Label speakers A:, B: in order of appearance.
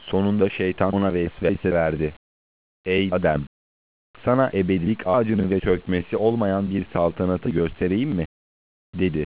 A: Sonunda şeytan ona vesvese verdi. Ey Adem! Sana ebedilik ağacını ve çökmesi olmayan bir saltanatı göstereyim mi? Dedi.